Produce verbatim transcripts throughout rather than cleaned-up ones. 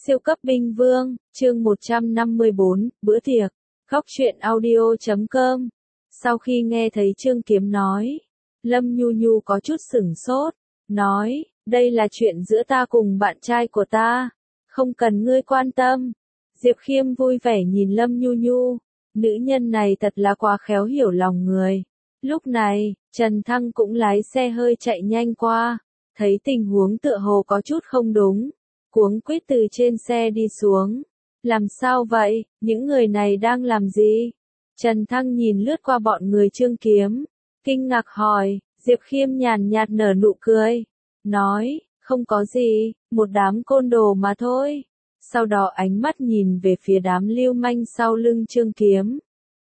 Siêu cấp binh vương, chương một trăm năm mươi bốn, bữa tiệc, góc truyện audio chấm com. Sau khi nghe thấy Trương Kiếm nói, Lâm Nhu Nhu có chút sửng sốt, nói, đây là chuyện giữa ta cùng bạn trai của ta, không cần ngươi quan tâm. Diệp Khiêm vui vẻ nhìn Lâm Nhu Nhu, nữ nhân này thật là quá khéo hiểu lòng người. Lúc này, Trần Thăng cũng lái xe hơi chạy nhanh qua, thấy tình huống tựa hồ có chút không đúng, cuống quýt từ trên xe đi xuống. Làm sao vậy, những người này đang làm gì? Trần Thăng nhìn lướt qua bọn người Trương Kiếm, kinh ngạc hỏi. Diệp Khiêm nhàn nhạt nở nụ cười, nói, không có gì, một đám côn đồ mà thôi. Sau đó ánh mắt nhìn về phía đám lưu manh sau lưng Trương Kiếm.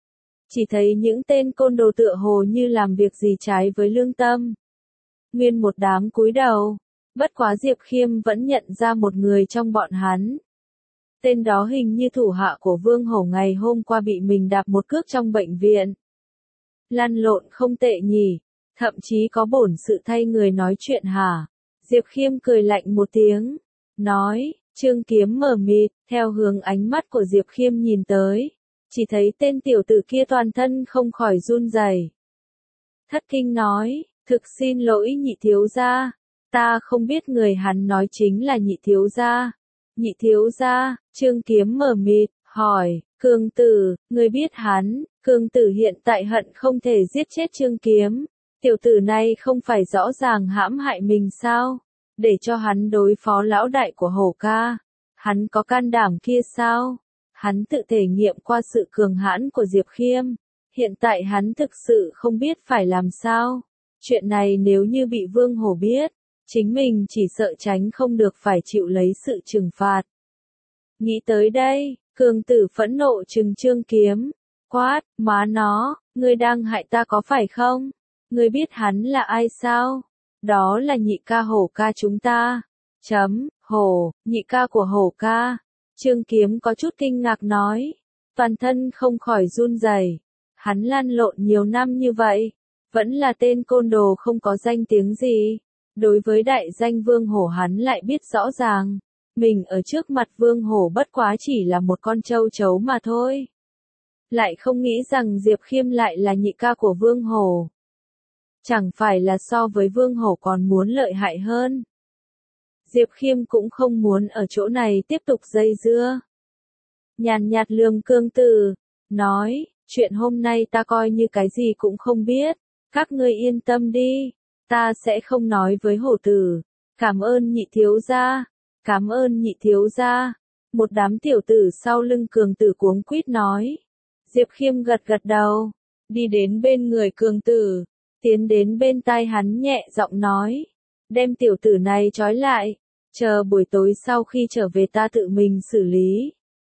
Chỉ thấy những tên côn đồ tựa hồ như làm việc gì trái với lương tâm. Nguyên một đám cúi đầu, bất quá Diệp Khiêm vẫn nhận ra một người trong bọn hắn. Tên đó hình như thủ hạ của Vương Hổ ngày hôm qua bị mình đạp một cước trong bệnh viện. Lăn lộn không tệ nhỉ, thậm chí có bổn sự thay người nói chuyện hả? Diệp Khiêm cười lạnh một tiếng, nói, Trương Kiếm mờ mịt, theo hướng ánh mắt của Diệp Khiêm nhìn tới, chỉ thấy tên tiểu tử kia toàn thân không khỏi run rẩy. Thất kinh nói, thực xin lỗi nhị thiếu gia, ta không biết người hắn nói chính là nhị thiếu gia. Nhị thiếu gia, Trương Kiếm mờ mịt, hỏi, Cương Tử, ngươi biết hắn? Cương Tử hiện tại hận không thể giết chết Trương Kiếm. Tiểu tử này không phải rõ ràng hãm hại mình sao? Để cho hắn đối phó lão đại của Hổ ca. Hắn có can đảm kia sao? Hắn tự thể nghiệm qua sự cường hãn của Diệp Khiêm. Hiện tại hắn thực sự không biết phải làm sao. Chuyện này nếu như bị Vương Hổ biết, chính mình chỉ sợ tránh không được phải chịu lấy sự trừng phạt. Nghĩ tới đây, Cương Tử phẫn nộ trừng Trương Kiếm, quát, má nó, ngươi đang hại ta có phải không? Ngươi biết hắn là ai sao? Đó là nhị ca Hổ ca chúng ta. Chấm, Hổ, nhị ca của Hổ ca. Trương Kiếm có chút kinh ngạc nói, toàn thân không khỏi run rẩy. Hắn lăn lộn nhiều năm như vậy, vẫn là tên côn đồ không có danh tiếng gì. Đối với đại danh Vương Hổ hắn lại biết rõ ràng, mình ở trước mặt Vương Hổ bất quá chỉ là một con trâu trấu mà thôi. Lại không nghĩ rằng Diệp Khiêm lại là nhị ca của Vương Hổ. Chẳng phải là so với Vương Hổ còn muốn lợi hại hơn. Diệp Khiêm cũng không muốn ở chỗ này tiếp tục dây dưa. Nhàn nhạt lườm Cương Tử, nói, chuyện hôm nay ta coi như cái gì cũng không biết, các ngươi yên tâm đi. Ta sẽ không nói với Hổ tử. Cảm ơn nhị thiếu gia. Cảm ơn nhị thiếu gia. Một đám tiểu tử sau lưng Cường Tử cuống quýt nói. Diệp Khiêm gật gật đầu, đi đến bên người Cường Tử, tiến đến bên tai hắn nhẹ giọng nói, đem tiểu tử này trói lại, chờ buổi tối sau khi trở về ta tự mình xử lý.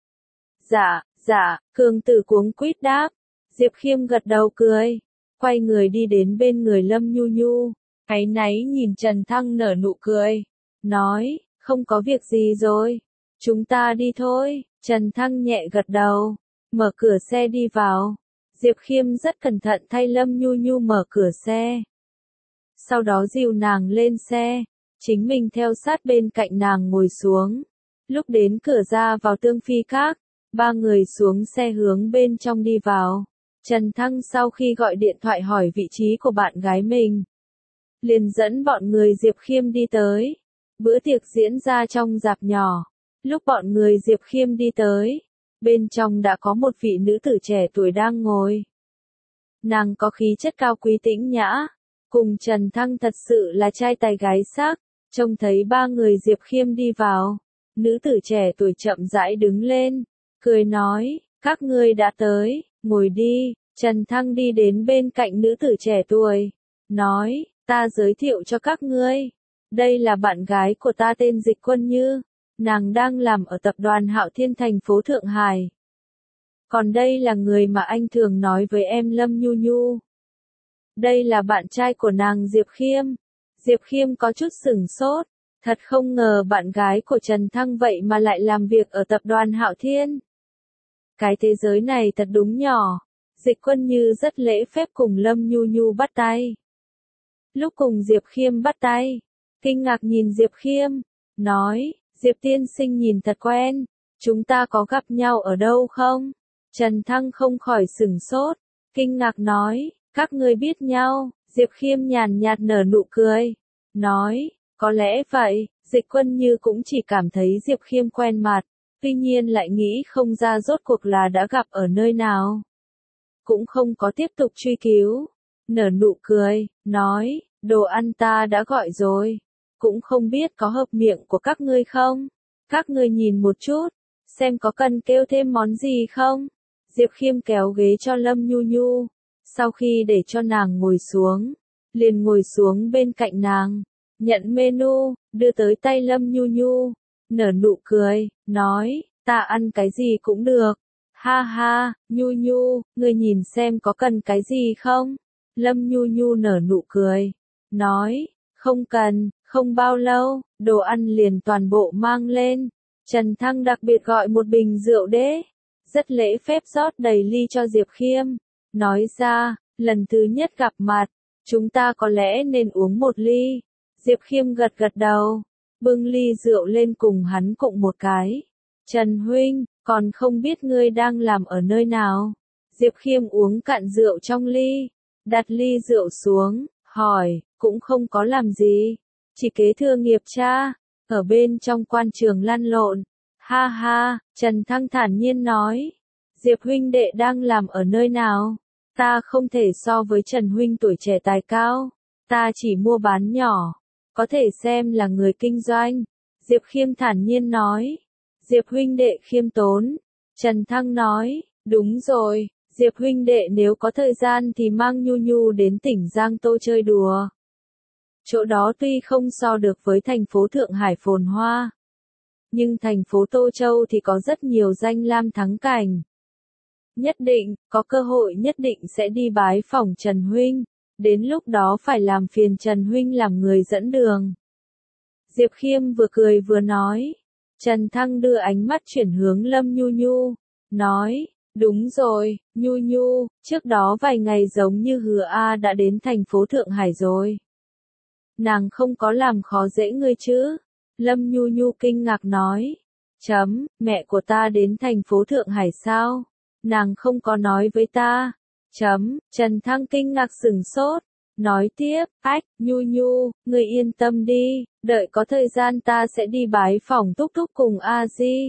Dạ, dạ, Cường Tử cuống quýt đáp. Diệp Khiêm gật đầu cười, quay người đi đến bên người Lâm Nhu Nhu. Áy náy nhìn Trần Thăng nở nụ cười, nói, không có việc gì rồi, chúng ta đi thôi. Trần Thăng nhẹ gật đầu, mở cửa xe đi vào. Diệp Khiêm rất cẩn thận thay Lâm Nhu Nhu mở cửa xe. Sau đó dìu nàng lên xe, chính mình theo sát bên cạnh nàng ngồi xuống. Lúc đến cửa ra vào Tương Phi Các, ba người xuống xe hướng bên trong đi vào. Trần Thăng sau khi gọi điện thoại hỏi vị trí của bạn gái mình, liền dẫn bọn người Diệp Khiêm đi tới. Bữa tiệc diễn ra trong rạp nhỏ. Lúc bọn người Diệp Khiêm đi tới, bên trong đã có một vị nữ tử trẻ tuổi đang ngồi. Nàng có khí chất cao quý tĩnh nhã, cùng Trần Thăng thật sự là trai tài gái sắc. Trông thấy ba người Diệp Khiêm đi vào, nữ tử trẻ tuổi chậm rãi đứng lên, cười nói, các ngươi đã tới, ngồi đi. Trần Thăng đi đến bên cạnh nữ tử trẻ tuổi, nói, ta giới thiệu cho các ngươi, đây là bạn gái của ta tên Dịch Quân Như, nàng đang làm ở tập đoàn Hạo Thiên thành phố Thượng Hải. Còn đây là người mà anh thường nói với em Lâm Nhu Nhu. Đây là bạn trai của nàng Diệp Khiêm. Diệp Khiêm có chút sửng sốt, thật không ngờ bạn gái của Trần Thăng vậy mà lại làm việc ở tập đoàn Hạo Thiên. Cái thế giới này thật đúng nhỏ. Dịch Quân Như rất lễ phép cùng Lâm Nhu Nhu bắt tay. Lúc cùng Diệp Khiêm bắt tay, kinh ngạc nhìn Diệp Khiêm, nói, Diệp tiên sinh nhìn thật quen, chúng ta có gặp nhau ở đâu không? Trần Thăng không khỏi sửng sốt, kinh ngạc nói, các ngươi biết nhau. Diệp Khiêm nhàn nhạt nở nụ cười, nói, có lẽ vậy. Dịch Quân Như cũng chỉ cảm thấy Diệp Khiêm quen mặt, tuy nhiên lại nghĩ không ra rốt cuộc là đã gặp ở nơi nào. Cũng không có tiếp tục truy cứu, nở nụ cười, nói, đồ ăn ta đã gọi rồi, cũng không biết có hợp miệng của các ngươi không? Các ngươi nhìn một chút, xem có cần kêu thêm món gì không? Diệp Khiêm kéo ghế cho Lâm Nhu Nhu, sau khi để cho nàng ngồi xuống, liền ngồi xuống bên cạnh nàng, nhận menu, đưa tới tay Lâm Nhu Nhu, nở nụ cười, nói, ta ăn cái gì cũng được. Ha ha, Nhu Nhu, ngươi nhìn xem có cần cái gì không? Lâm Nhu Nhu nở nụ cười, nói, không cần. Không bao lâu, đồ ăn liền toàn bộ mang lên. Trần Thăng đặc biệt gọi một bình rượu đế, rất lễ phép rót đầy ly cho Diệp Khiêm, nói ra, lần thứ nhất gặp mặt, chúng ta có lẽ nên uống một ly. Diệp Khiêm gật gật đầu, bưng ly rượu lên cùng hắn cộng một cái. Trần huynh, còn không biết ngươi đang làm ở nơi nào? Diệp Khiêm uống cạn rượu trong ly, đặt ly rượu xuống, hỏi, cũng không có làm gì, chỉ kế thừa nghiệp cha, ở bên trong quan trường lăn lộn. Ha ha, Trần Thăng thản nhiên nói, Diệp huynh đệ đang làm ở nơi nào? Ta không thể so với Trần huynh tuổi trẻ tài cao, ta chỉ mua bán nhỏ, có thể xem là người kinh doanh. Diệp Khiêm thản nhiên nói, Diệp huynh đệ khiêm tốn. Trần Thăng nói, đúng rồi, Diệp huynh đệ nếu có thời gian thì mang Nhu Nhu đến tỉnh Giang Tô chơi đùa. Chỗ đó tuy không so được với thành phố Thượng Hải phồn hoa, nhưng thành phố Tô Châu thì có rất nhiều danh lam thắng cảnh. Nhất định, có cơ hội nhất định sẽ đi bái phỏng Trần huynh, đến lúc đó phải làm phiền Trần huynh làm người dẫn đường. Diệp Khiêm vừa cười vừa nói. Trần Thăng đưa ánh mắt chuyển hướng Lâm Nhu Nhu, nói, đúng rồi, Nhu Nhu, trước đó vài ngày giống như hứa A đã đến thành phố Thượng Hải rồi. Nàng không có làm khó dễ ngươi chứ? Lâm Nhu Nhu kinh ngạc nói, chấm, mẹ của ta đến thành phố Thượng Hải sao? Nàng không có nói với ta. Chấm, Trần Thăng kinh ngạc sửng sốt, nói tiếp, ách, Nhu Nhu, ngươi yên tâm đi, đợi có thời gian ta sẽ đi bái phỏng Túc Túc cùng A Di.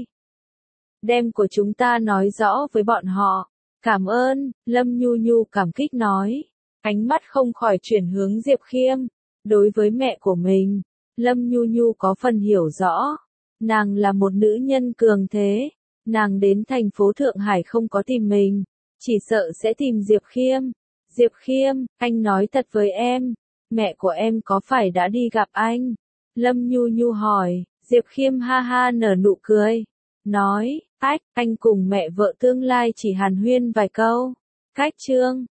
Đem của chúng ta nói rõ với bọn họ. Cảm ơn, Lâm Nhu Nhu cảm kích nói, ánh mắt không khỏi chuyển hướng Diệp Khiêm. Đối với mẹ của mình, Lâm Nhu Nhu có phần hiểu rõ. Nàng là một nữ nhân cường thế. Nàng đến thành phố Thượng Hải không có tìm mình, chỉ sợ sẽ tìm Diệp Khiêm. Diệp Khiêm, anh nói thật với em, mẹ của em có phải đã đi gặp anh? Lâm Nhu Nhu hỏi. Diệp Khiêm ha ha nở nụ cười, nói, ách, anh cùng mẹ vợ tương lai chỉ hàn huyên vài câu. Cách chương